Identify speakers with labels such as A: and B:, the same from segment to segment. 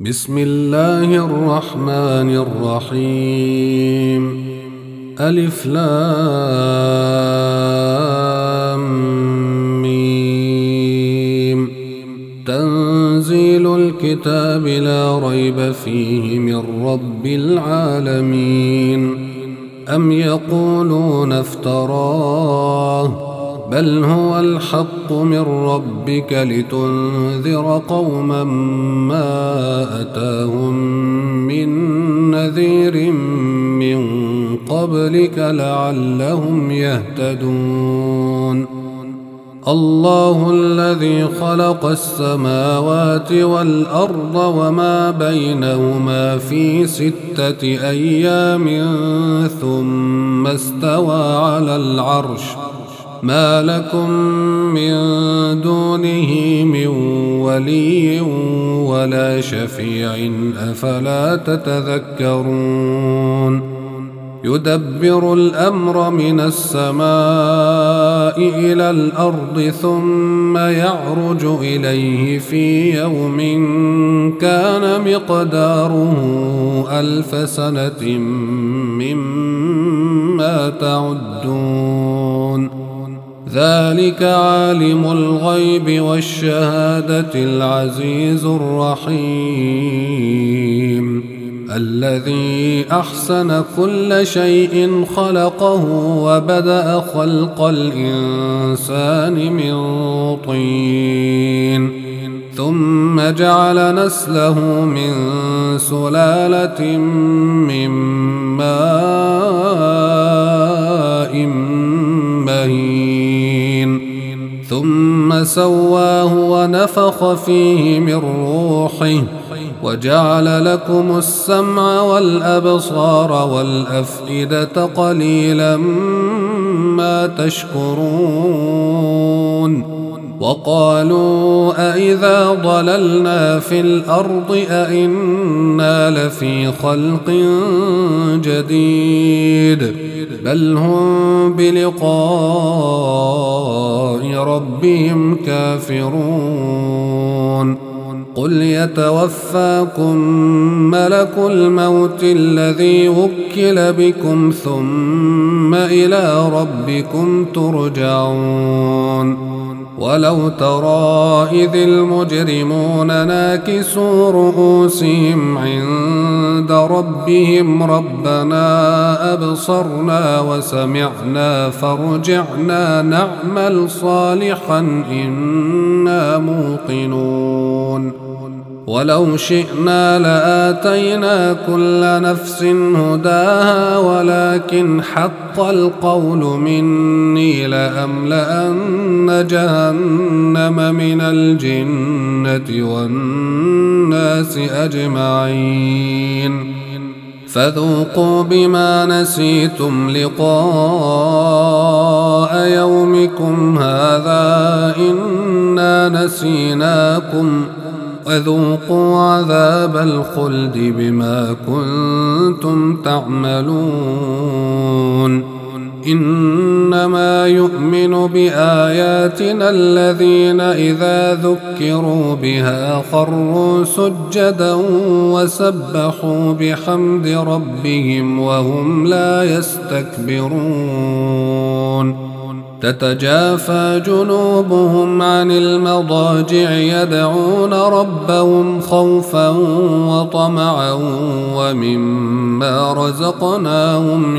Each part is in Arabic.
A: بسم الله الرحمن الرحيم. ألف لام ميم. تنزيل الكتاب لا ريب فيه من رب العالمين. أم يقولون افتراه بل هو الحق من ربك لتنذر قوما ما أتاهم من نذير من قبلك لعلهم يهتدون. الله الذي خلق السماوات والأرض وما بينهما في 6 أيام ثم استوى على العرش. ما لكم من دونه من ولي ولا شفيع أفلا تتذكرون. يدبر الأمر من السماء إلى الأرض ثم يعرج إليه في يوم كان مقداره 1000 سنة مما تعدون. ذلك عالم الغيب والشهادة العزيز الرحيم. الذي أحسن كل شيء خلقه وبدأ خلق الإنسان من طين ثم جعل نسله من سلالة من ماء مهين ثم سواه ونفخ فيه من روحه وجعل لكم السمع والأبصار والأفئدة قليلا ما تشكرون. وقالوا أإذا ضللنا في الأرض أإنا لفي خلق جديد بل هم بلقاء ربهم كافرون. قل يتوفاكم ملك الموت الذي وكل بكم ثم إلى ربكم ترجعون. ولو ترى إذ المجرمون ناكسوا رؤوسهم عند ربهم ربنا أبصرنا وسمعنا فارجعنا نعمل صالحا إنا موقنون. ولو شئنا لآتينا كل نفس هداها ولكن حق القول مني لأملأن جهنم من الجنة والناس أجمعين. فذوقوا بما نسيتم لقاء يومكم هذا إنا نسيناكم وذوقوا عذاب الخلد بما كنتم تعملون. إنما يؤمن بآياتنا الذين إذا ذكروا بها خروا سجدا وسبحوا بحمد ربهم وهم لا يستكبرون. تتجافى جنوبهم عن المضاجع يدعون ربهم خوفا وطمعا ومما رزقناهم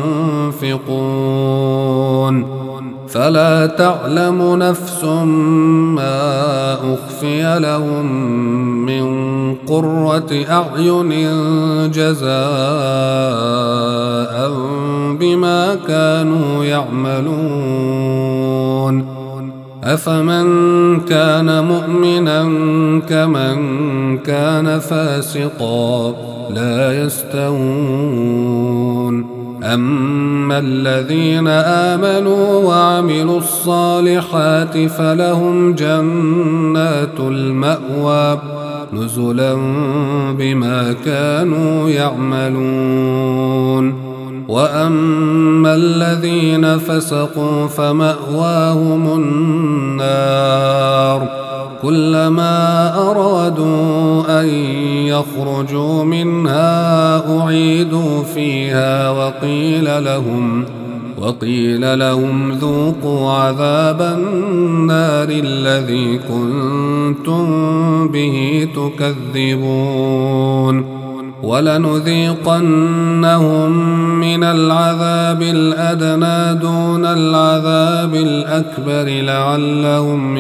A: ينفقون. فلا تعلم نفس ما أخفي لهم من قرة أعين جزاء بما كانوا يعملون. أفمن كان مؤمنا كمن كان فاسقا لا يستوون. أما الذين آمنوا وعملوا الصالحات فلهم جنات المأوى نزلا بما كانوا يعملون. وأما الذين فسقوا فمأواهم النار كلما أرادوا أن يخرجوا منها أعيدوا فيها وقيل لهم ذوقوا عذاب النار الذي كنتم به تكذبون ولنذيقنهم من العذاب الأدنى دون العذاب الأكبر لعلهم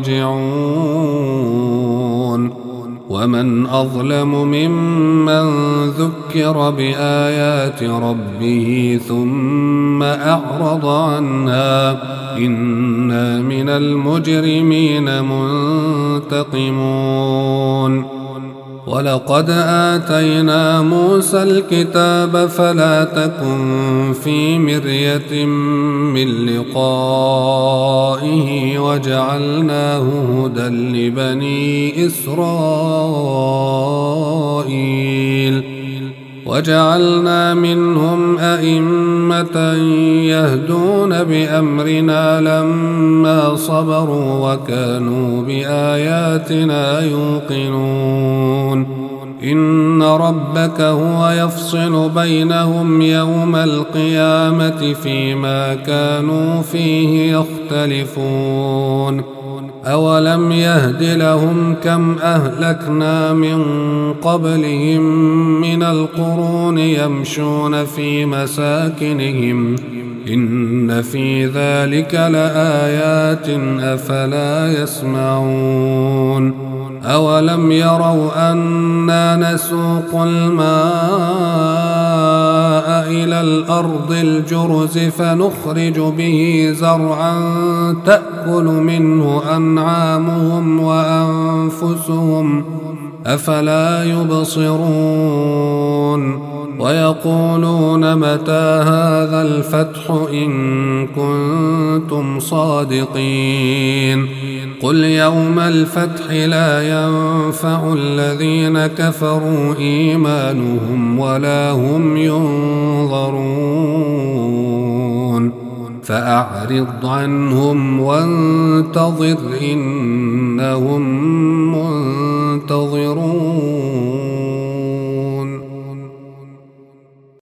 A: يرجعون ومن أظلم ممن ذكر بآيات ربه ثم أعرض عنها إنا من المجرمين منتقمون ولقد آتينا موسى الكتاب فلا تكن في مرية من لقائه وجعلناه هدى لبني إسرائيل وجعلنا منهم أئمة يهدون بأمرنا لما صبروا وكانوا بآياتنا يوقنون إن ربك هو يفصل بينهم يوم القيامة فيما كانوا فيه يختلفون أولم يهد لهم كم أهلكنا من قبلهم من القرون يمشون في مساكنهم إن في ذلك لآيات أفلا يسمعون أولم يروا أنا نسوق الماء إلى الأرض الجرز فنخرج به زرعا تأكل منه أنعامهم وأنفسهم أفلا يبصرون ويقولون متى هذا الفتح إن كنتم صادقين قل يوم الفتح لا ينفع الذين كفروا إيمانهم ولا هم ينظرون فأعرض عنهم وانتظر إنهم منتظرون